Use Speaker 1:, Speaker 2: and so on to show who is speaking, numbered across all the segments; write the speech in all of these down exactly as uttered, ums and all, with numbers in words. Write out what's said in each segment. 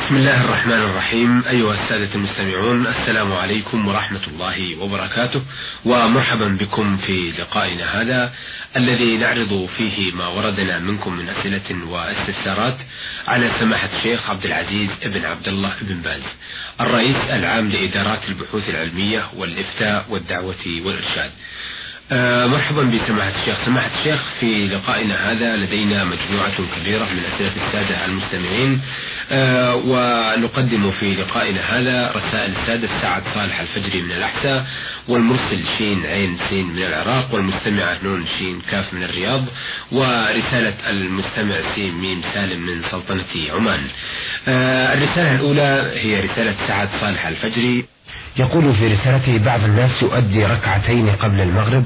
Speaker 1: بسم الله الرحمن الرحيم. أيها السادة المستمعون، السلام عليكم ورحمة الله وبركاته، ومرحبا بكم في لقائنا هذا الذي نعرض فيه ما وردنا منكم من أسئلة واستفسارات على سماحة الشيخ عبد العزيز بن عبد الله بن باز، الرئيس العام لإدارات البحوث العلمية والإفتاء والدعوة والإرشاد. آه مرحبا بسماحة الشيخ. سماحة الشيخ، في لقائنا هذا لدينا مجموعة كبيرة من أسئلة السادة المستمعين، آه ونقدم في لقائنا هذا رسائل السادة سعد صالح الفجري من الأحساء، والمرسل شين عين سين من العراق، والمستمعة نون شين كاف من الرياض، ورسالة المستمع سين ميم سالم من سلطنة عمان. آه الرسالة الأولى هي رسالة سعد صالح الفجري،
Speaker 2: يقول في رسالته: بعض الناس يؤدي ركعتين قبل المغرب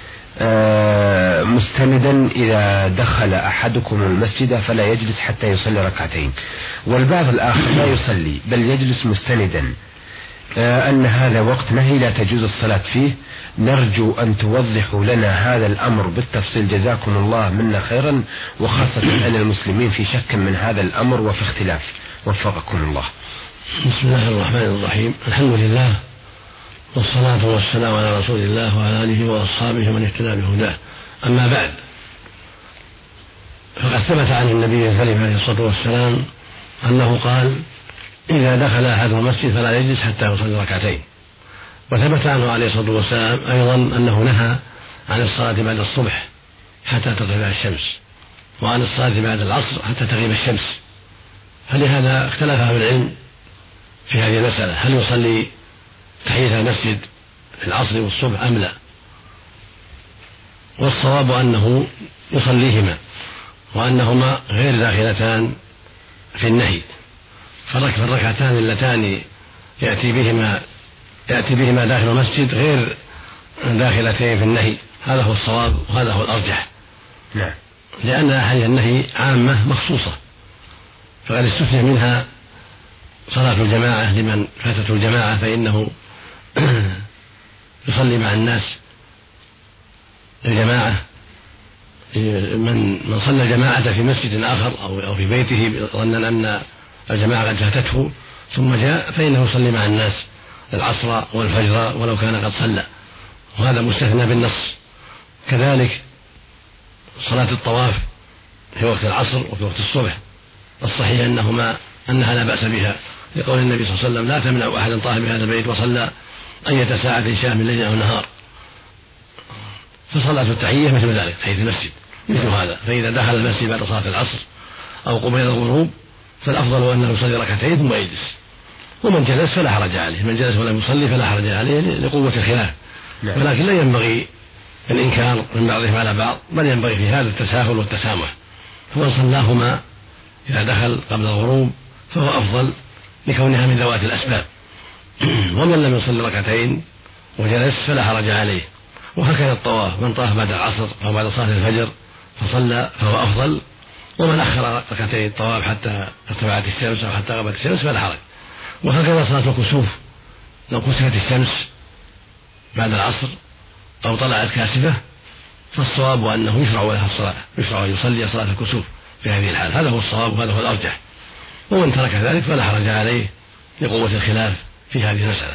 Speaker 2: مستندا إذا دخل أحدكم المسجد فلا يجلس حتى يصلي ركعتين، والبعض الآخر لا يصلي بل يجلس مستندا، أن هذا وقت نهي لا تجوز الصلاة فيه. نرجو أن توضحوا لنا هذا الأمر بالتفصيل، جزاكم الله منا خيرا، وخاصة أن المسلمين في شك من هذا الأمر وفي اختلاف، وفقكم الله.
Speaker 3: بسم الله الرحمن الرحيم. الحمد لله، والصلاة والسلام على رسول الله وعلى آله وأصحابه من اهتدى بهداه. أما بعد، فقد ثبت عن النبي الكريم عليه الصلاة والسلام أنه قال: إذا دخل أحد المسجد فلا يجلس حتى يصلي ركعتين. وثبت عنه عليه الصلاة والسلام أيضا أنه نهى عن الصلاة بعد الصبح حتى تطلع الشمس، وعن الصلاة بعد العصر حتى تغيب الشمس. فلهذا اختلف أهل العلم في هذه المسألة: هل يصلي تحية المسجد في العصر والصبح أم لا؟ والصواب أنه يصليهما، وأنهما غير داخلتان في النهي، فالركعتان اللتان يأتي بهما يأتي بهما داخل المسجد غير داخلتين في النهي. هذا هو الصواب وهذا هو الأرجح،
Speaker 2: نعم،
Speaker 3: لأن أحاديث النهي عامة مخصوصة، فقد استثني منها صلاة الجماعة لمن فاتته الجماعة، فإنه يصلي مع الناس الجماعة. من من صلى الجماعة في مسجد آخر أو في بيته ظنا أن الجماعة قد فاتته ثم جاء، فإنه يصلي مع الناس العصر والفجر ولو كان قد صلى، وهذا مستثنى بالنص. كذلك صلاة الطواف في وقت العصر وفي وقت الصبح، الصحيح أنهما أنها لا بأس بها، لقول النبي صلى الله عليه وسلم: لا تمنع أحد طاف بهذا البيت وصلى أية ساعة شاء من ليل أو نهار. فصلاة التحية مثل ذلك، تحية المسجد مثل هذا. فإذا دخل المسجد بعد صلاة العصر أو قبيل الغروب فالأفضل أنه يصلي ركعتين ثم يجلس، ومن جلس فلا حرج عليه، من جلس ولم يصلي فلا حرج عليه لقوة الخلاف. ولكن لا ينبغي الإنكار من بعضهم على بعض، بل ينبغي في هذا التساهل والتسامح. فمن صلاهما إذا دخل قبل الغروب فهو أفضل لكونها من ذوات الأسباب، ومن لم يصلي ركعتين وجلس فلا حرج عليه. وهكذا الطواف، من طاف بعد العصر أو بعد صلاة الفجر فصلى فهو أفضل، ومن أخر ركعتين الطواف حتى ارتفعت الشمس أو حتى غابت الشمس فلا حرج. وهكذا صلاة الكسوف، لو كسفت الشمس بعد العصر أو طلعت كاسفة فالصواب أنه يشرع لها الصلاة، يشرع أن يصلي صلاة الكسوف في هذه الحال. هذا هو الصواب وهذا هو الأرجح، ومن ترك ذلك فلا حرج عليه لقوة الخلاف في هذه المسألة.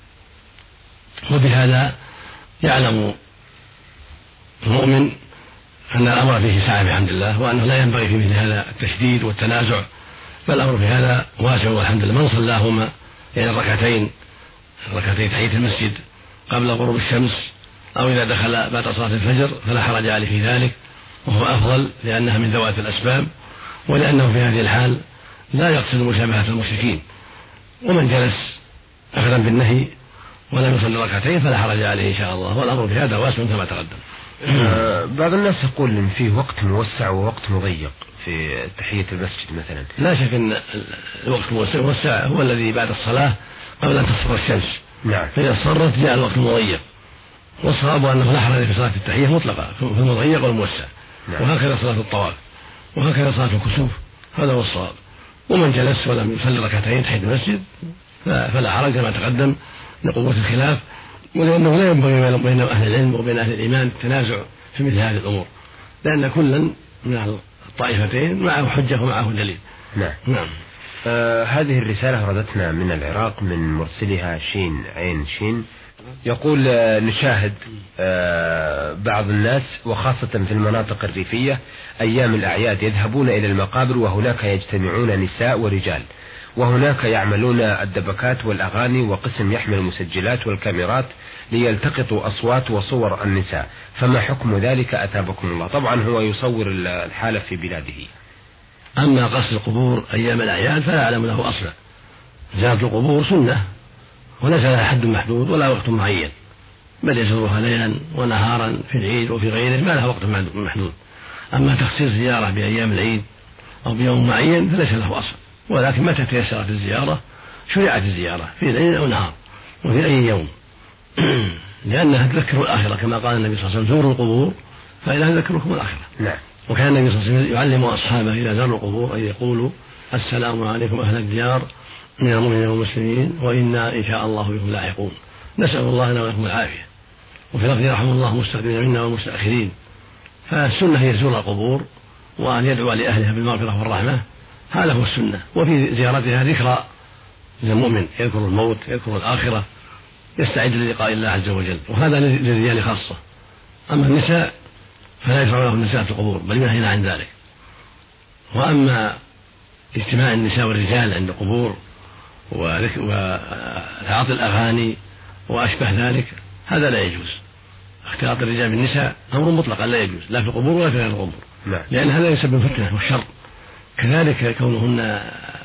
Speaker 3: وبهذا يعلم المؤمن أن الأمر فيه سعة بحمد الله، وأنه لا ينبغي في مثل هذا التشديد والتنازع، بل الأمر في هذا واسع والحمد لله. من صلاهما يعني الركعتين ركعتين تحية المسجد قبل غروب الشمس أو إذا دخل بعد صلاة الفجر فلا حرج عليه في ذلك، وهو أفضل لأنها من ذوات الأسباب، ولأنه في هذه الحال لا يقصد مشابهة المشركين. ومن جلس أخذا بالنهي ولم يصلي ركعتين فلا حرج عليه إن شاء الله، والأمر في هذا واسع كما تقدم.
Speaker 2: آه بعض الناس يقول إن فيه وقت موسع ووقت مضيق في تحية المسجد مثلا.
Speaker 3: لا شك أن الوقت موسع هو الذي بعد الصلاة قبل أن تصفر الشمس،
Speaker 2: نعم،
Speaker 3: فإذا صرت جاء الوقت المضيق، والصواب أنه لا حرج في صلاة التحية مطلقة في المضيق والموسع، نعم. وهكذا صلاة الطواف، وهكذا صلاة الكسوف، هذا هو الصواب. ومن جلس ولم يصلي ركعتين تحية المسجد فلا حرج كما تقدم لقوة الخلاف، ولأنه لا ينبغي بين أهل العلم وبين أهل الإيمان التنازع في مثل هذه الأمور، لأن كلا من الطائفتين معه حجة ومعه دليل.
Speaker 2: نعم.
Speaker 3: نعم.
Speaker 2: آه هذه الرسالة وردتنا من العراق من مرسلها شين عين شين. يقول آه نشاهد آه بعض الناس وخاصة في المناطق الريفية أيام الأعياد يذهبون إلى المقابر وهناك يجتمعون نساء ورجال، وهناك يعملون الدبكات والأغاني، وقسم يحمل المسجلات والكاميرات ليلتقطوا أصوات وصور النساء، فما حكم ذلك أتابكم الله؟ طبعا هو يصور الحالة في بلاده.
Speaker 3: أما قصد القبور أيام الأعياد فلا أعلم له أصلا. زيارة القبور سنة وليس لها حد محدود ولا وقت معين، بل يزورها ليلا ونهارا في العيد وفي غيره ما لها وقت محدود. أما تخصيص زيارة بأيام العيد أو بيوم معين فليس له أصل، ولكن متى تيسرت الزيارة شرعت الزيارة في ليل أو نهار وفي أي يوم لأنها تذكر الآخرة كما قال النبي صلى الله عليه وسلم: زوروا القبور فإنها تذكركم الآخرة.
Speaker 2: نعم.
Speaker 3: وكان النبي صلى الله عليه وسلم يعلم أصحابه إذا زاروا القبور أن يقولوا: السلام عليكم أهل الديار من المؤمنين والمسلمين وإنا إن شاء الله بكم لاحقون. نسأل الله لنا ولكم العافية. وفي لفظ: رحم الله المستقدمين منا والمستأخرين. فالسنة هي زور القبور وأن يدعو لأهلها بالمغفرة والرحمة، هذا هو السنة. وفي زيارتها ذكرى للمؤمن، يذكر الموت، يذكر الآخرة، يستعد للقاء الله عز وجل، وهذا للرجال خاصة. أما النساء فلا يشرع له النساء في القبور بل ينهينا عن ذلك. وأما اجتماع النساء والرجال عند القبور وتعاطي الأغاني وأشبه ذلك هذا لا يجوز. اختلاط الرجال بالنساء أمر مطلقا لا يجوز، لا في القبور ولا في غير القبور، لأن هذا يسبب فتنة والشر. كذلك كونهن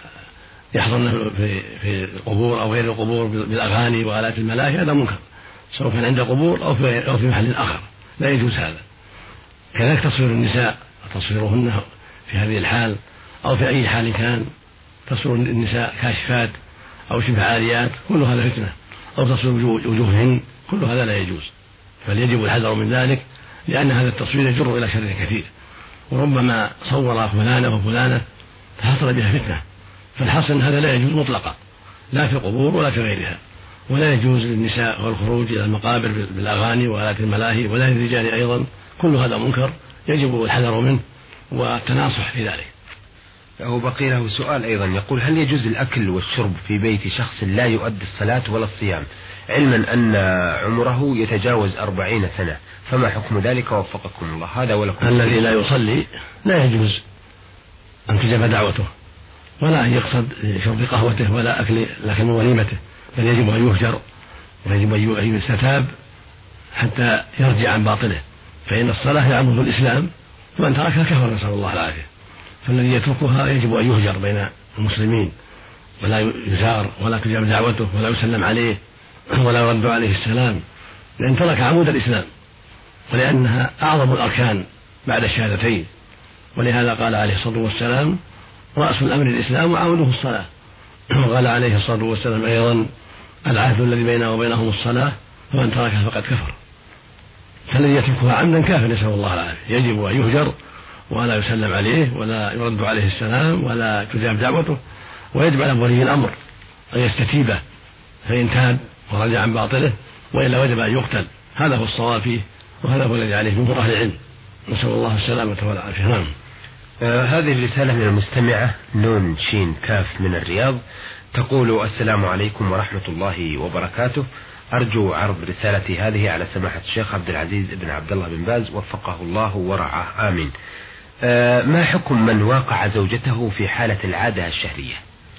Speaker 3: يحضرن في في القبور أو غير القبور بالأغاني وآلات الملاهي هذا منكر، سواء كان عند القبور أو في أو في محل آخر لا يجوز هذا. كذلك تصوير النساء وتصويرهن في هذه الحال أو في أي حال كان، تصوير النساء كاشفات أو شبه عاريات كل هذا فتنة، أو تصوير وجوههن كل هذا لا يجوز، فليجب الحذر من ذلك، لأن هذا التصوير يجر إلى شر كثير، وربما صور فلانة وفلانة فحصل بها فتنة. فالحصن هذا لا يجوز مطلقا لا في القبور ولا في غيرها. ولا يجوز للنساء والخروج إلى المقابر بالأغاني وآلات الملاهي، ولا للرجال أيضا، كل هذا منكر يجب الحذر منه والتناصح في ذلك.
Speaker 2: هو بقي له سؤال أيضا، يقول: هل يجوز الأكل والشرب في بيت شخص لا يؤدي الصلاة ولا الصيام، علما أن عمره يتجاوز أربعين سنة، فما حكم ذلك وفقكم الله؟ هذا ولكم.
Speaker 3: الذي لا يصلي لا يجوز أن تجاب دعوته، ولا أن يقصد شرب قهوته ولا أكل لكن وليمته، بل يجب أن يهجر ويجب أن يستتاب حتى يرجع عن باطله، فإن الصلاة هي عمود الإسلام، ومن تركها كفر، نسأل الله العافية. فالذي يتركها يجب أن يهجر بين المسلمين ولا يزار ولا تجاب دعوته ولا يسلم عليه ولا يرد عليه السلام، لأن ترك عمود الإسلام، ولأنها أعظم الأركان بعد الشهادتين. ولهذا قال عليه الصلاة والسلام: رأس الأمر الإسلام وعموده الصلاة. وقال عليه الصلاة والسلام أيضا: العهد الذي بيننا وبينهم الصلاة، فمن تركها فقد كفر. فالذي يتركها عمدا كافر، نسأل الله العافية. يجب أن يهجر ولا يسلم عليه ولا يرد عليه السلام ولا تجاب دعوته، ويجب على ولي الأمر أن يستتيبه، فإن تاب ورجع عن باطله وإلا وجب أن يقتل. هذا هو الصواب فيه، وهذا هو الذي عليه جمهور أهل العلم، نسأل الله السلامة والعافية. نعم.
Speaker 2: آه هذه الرسالة من المستمعة نون شين كاف من الرياض، تقول: السلام عليكم ورحمة الله وبركاته، أرجو عرض رسالتي هذه على سماحة الشيخ عبد العزيز بن عبد الله بن باز وفقه الله ورعاه، آمين. آه ما حكم من واقع زوجته في حالة العادة الشهرية؟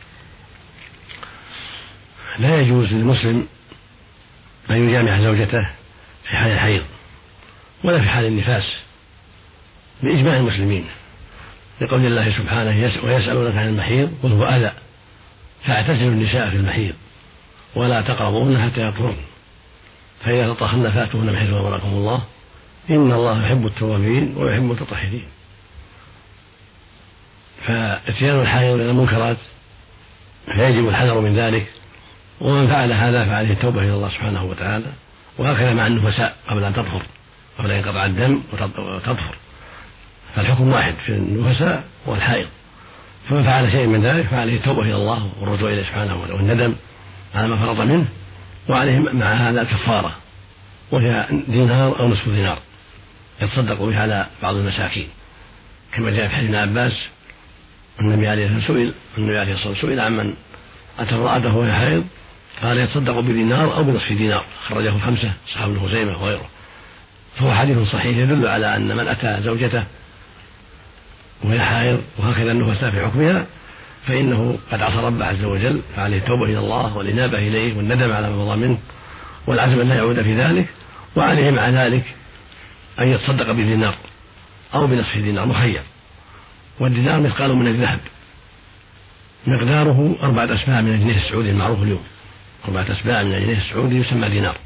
Speaker 3: لا يجوز للمسلم أن يجامع زوجته في حال الحيض ولا في حال النفاس بإجماع المسلمين، لقول الله سبحانه: ويسألونك عن المحيض قل هو أذى فاعتزلوا النساء في المحيض ولا تقربوهن حتى يطهرن فإذا تطهرن فأتوهن من حيث أمركم الله إن الله يحب التوابين ويحب المتطهرين. فاتيان الحائض من المنكرات فيجب الحذر من ذلك، ومن فعل هذا فعليه التوبة إلى الله سبحانه وتعالى، وهكذا مع النفساء قبل أن تطهر، قبل أن ينقطع الدم وتطهر، فالحكم واحد في النفساء والحائض. فمن فعل شيء من ذلك فعليه التوبة إلى الله والرجوع إليه سبحانه وتعالى والندم على ما فرط منه، وعليه مع هذا الكفارة وهي دينار أو نصف دينار يتصدق به على بعض المساكين، كما جاء في حديث ابن عباس النبي عليه الصلاة والسلام سئل النبي عليه الصلاة والسلام سئل عمن أتى امرأته وهي حائض قال يتصدق بدينار أو بنصف دينار، خرجه خمسة أصحاب ابن خزيمة وغيره. فهو حديث صحيح يدل على أن من أتى زوجته وهي حائض وهكذا النفساء في حكمها فإنه قد عصى ربه عز وجل، فعليه التوبة إلى الله والإنابة إليه والندم على ما مضى منه والعزم أن لا يعود في ذلك، وعليه مع ذلك أن يتصدق بدينار أو بنصف دينار مخير. والدينار مثقال من الذهب مقداره أربعة أسباع من الجنيه السعودي المعروف اليوم، أربعة أسباع من الجنيه السعودي يسمى دينار،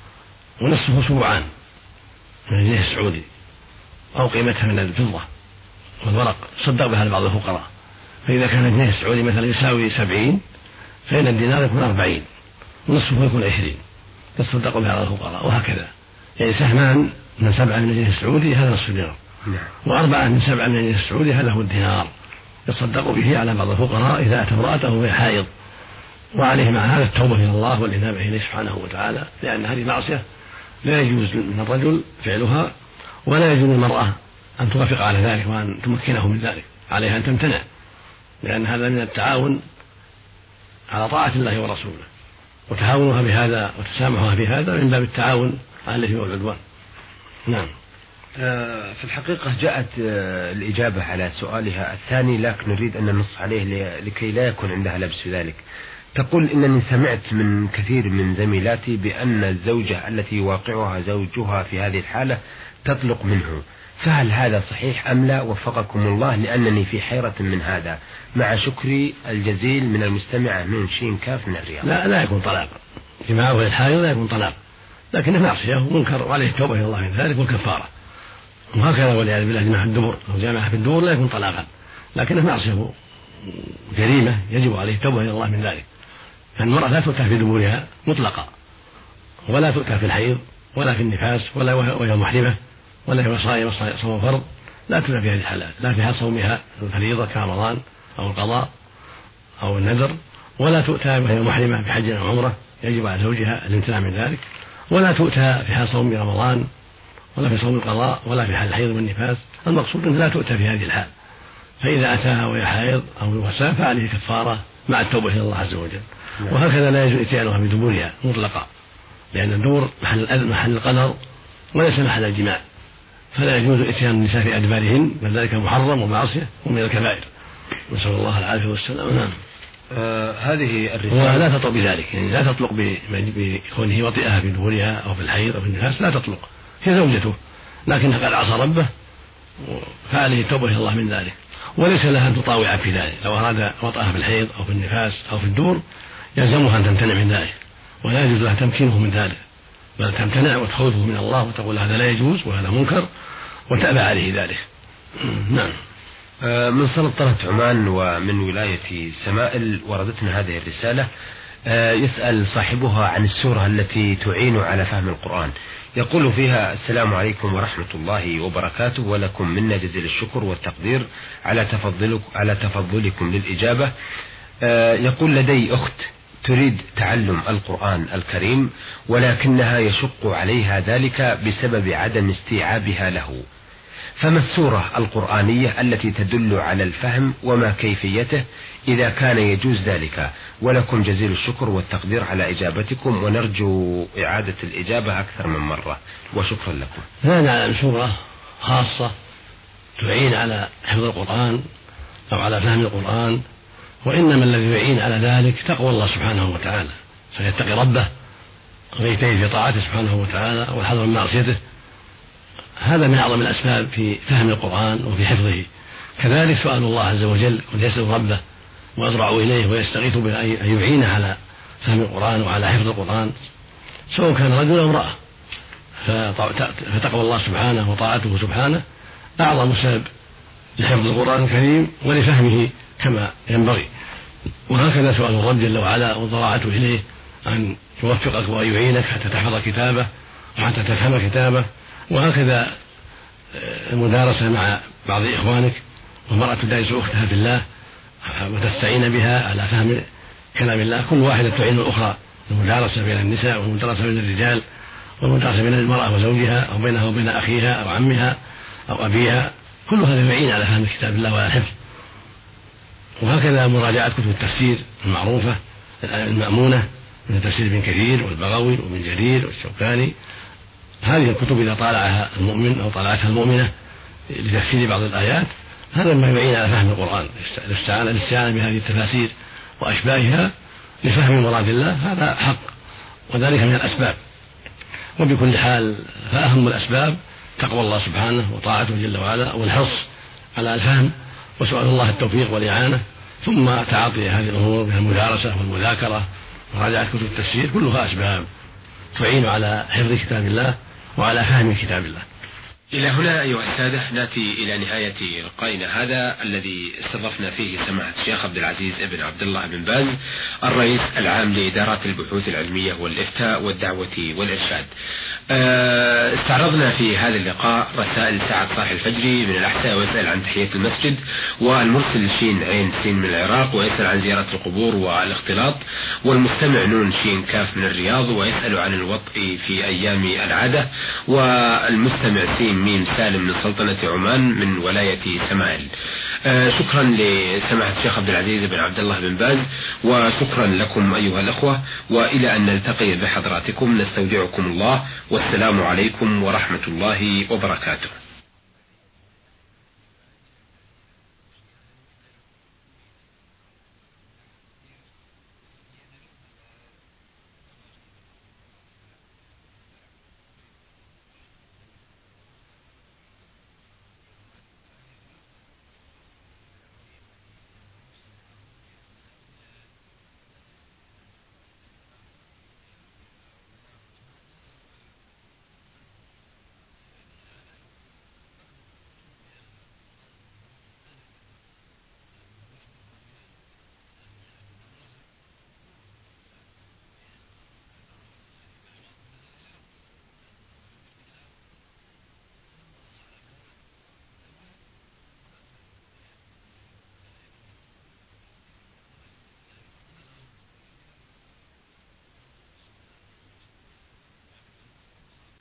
Speaker 3: ونصفه سبعان من الجنيه السعودي أو قيمتها من الفضة والورق صدق بها لبعض الفقراء. فإذا كان الجنيه السعودي مثلا يساوي سبعين فإن الدينار يكون أربعين ونصفه يكون عشرين تصدق بها على الفقراء، وهكذا يعني سهمان من سبعة من الجنيه السعودي هذا نصف دينار، وأربعة من سبعة من الجنيه السعودي هذا هو الدينار يصدق به على بعض الفقراء إذا أتى امرأته وهي حائض. وعليه مع هذا التوبة إلى الله والإنابة إليه سبحانه وتعالى، لأن هذه معصية لا يجوز من الرجل فعلها ولا يجوز للمرأة أن توافق على ذلك وأن تمكنه من ذلك، عليها أن تمتنع، لأن هذا من التعاون على طاعة الله ورسوله، وتهاونها بهذا وتسامحها بهذا من باب التعاون على الإثم والعدوان. نعم.
Speaker 2: في الحقيقة جاءت الإجابة على سؤالها الثاني، لكن نريد أن ننص عليه لكي لا يكون عندها لبس في ذلك. تقول إنني سمعت من كثير من زميلاتي بأن الزوجة التي يواقعها زوجها في هذه الحالة تطلق منه، فهل هذا صحيح أم لا؟ وفقكم الله، لأنني في حيرة من هذا، مع شكري الجزيل من المستمعة من شين كاف من الرياض.
Speaker 3: لا لا يكون طلاق جماعة وهي الحائض، لا يكون طلاق، لكنه معصية ومنكر وعليه التوبة إلى الله من ذلك والكفارة. وهكذا والعياذ بالله جماعة الدبر أو جامعة في الدبر لا يكون طلاقا، لكنه معصية جريمة يجب عليه التوبة إلى الله من ذلك. فالمرأة لا تؤتى في دبورها مطلقا، ولا تؤتى في الحيض ولا في النفاس ولا وهي محرمة ولا هي صائمة صوم فرض، لا تؤتى في هذه الحالات، لا في حال صومها الفريضة كرمضان أو القضاء أو النذر، ولا تؤتى وهي محرمة بحج أو عمرة يجب على زوجها الامتناع من ذلك، ولا تؤتى في حال صوم رمضان ولا في صوم القضاء ولا في حال الحيض والنفاس. المقصود أنها لا تؤتى في هذه الحال، فإذا أتاها وهي حائض أو وفاة فعليه كفارة مع التوبة إلى الله عز وجل. وهكذا لا يجوز إتيانها بدبورها مطلقا، لأن الدبر محل محل القدر وليس محل الجماع، فلا يجوز إتيان النساء في أدبارهن، بل ذلك محرم ومعصية ومن الكبائر، نسأل الله العافية والسلام. نعم.
Speaker 2: آه هذه الرسالة
Speaker 3: ولا تطلق بذلك، يعني لا تطلق بكونه وطئها في دبورها أو في الحيض أو في النفاس، لا تطلق، هي زوجته لكنها قد عصى ربه فعليه التوبة إلى الله من ذلك، وليس لها أن تطاوع في ذلك. لو أراد وطئها في الحيض أو في النفاس أو في الدور يلزمها أن تمتنع من ذلك، ولا يجوز لها تمكينه من ذلك، بل تمتنع وتخوفه من الله وتقول هذا لا يجوز وهذا منكر وتأبى عليه ذلك. نعم.
Speaker 2: من سلطنة عمان ومن ولاية سمائل وردتنا هذه الرسالة، يسأل صاحبها عن السورة التي تعين على فهم القرآن. يقول فيها: السلام عليكم ورحمة الله وبركاته، ولكم منا جزيل الشكر والتقدير على تفضلك على تفضلكم للإجابة. يقول: لدي أخت تريد تعلم القرآن الكريم، ولكنها يشق عليها ذلك بسبب عدم استيعابها له، فما السورة القرآنية التي تدل على الفهم وما كيفيته إذا كان يجوز ذلك؟ ولكم جزيل الشكر والتقدير على إجابتكم، ونرجو إعادة الإجابة أكثر من مرة، وشكرا لكم.
Speaker 3: لا نعلم سورة خاصة تعين على حفظ القرآن أو على فهم القرآن، وإنما الذي يعين على ذلك تقوى الله سبحانه وتعالى، فيتقي ربه ويجتهد في طاعته سبحانه وتعالى والحذر من معصيته، هذا من أعظم الأسباب في فهم القرآن وفي حفظه. كذلك سؤال الله عز وجل ويسأل ربه ويضرع إليه ويستغيث به أن يعينه على فهم القرآن وعلى حفظ القرآن، سواء كان رجل أو امرأة، فتقوى الله سبحانه وطاعته سبحانه أعظم سبب لحفظ القرآن الكريم ولفهمه كما ينبغي. وهكذا سؤال الرب جل وعلا وضراعته إليه أن يوفقك وأن يعينك حتى تحفظ كتابه وحتى تفهم كتابه. وهكذا المدارسة مع بعض إخوانك، ومرأة تدارس أختها في الله وتستعين بها على فهم كلام الله، كل واحدة تعين الأخرى، المدارسة بين النساء والمدارسة بين الرجال والمدارسة بين المرأة وزوجها أو بينها وبين أخيها أو عمها أو أبيها، كل هذا يعين على فهم كتاب الله وعلى الحفظ. وهكذا مراجعة كتب التفسير المعروفة المأمونة من تفسير ابن كثير والبغوي وابن جرير والشوكاني. هذه الكتب إذا طالعها المؤمن أو طالعتها المؤمنة لتفسير بعض الآيات هذا ما يعين على فهم القرآن. الاستعانة بهذه التفاسير وأشباهها لفهم مراد الله هذا حق، وذلك من الأسباب. وبكل حال فأهم الأسباب تقوى الله سبحانه وطاعته جل وعلا والحرص على الفهم وسؤال الله التوفيق والإعانة، ثم تعاطي هذه الأمور من المدارسة والمذاكرة ومراجعة كتب التفسير، كلها أسباب تعين على حفظ كتاب الله وعلى فهم كتاب الله.
Speaker 1: إلى هنا أيها السادة نأتي إلى نهاية لقائنا هذا الذي استضفنا فيه سماحة الشيخ عبد العزيز بن عبد الله بن باز الرئيس العام لإدارات البحوث العلمية والإفتاء والدعوة والإرشاد. استعرضنا في هذا اللقاء رسائل سعد صالح الفجري من الأحساء ويسأل عن تحية المسجد، والمرسل شين عين سين من العراق ويسأل عن زيارة القبور والاختلاط، والمستمع نون شين كاف من الرياض ويسأل عن الوطء في أيام العادة، والمستمع سين ميم سالم من سلطنة عمان من ولاية سمائل. آه شكرا لسماحة الشيخ عبد العزيز بن عبد الله بن باز، وشكرا لكم أيها الأخوة، وإلى أن نلتقي بحضراتكم نستودعكم الله، والسلام عليكم ورحمة الله وبركاته.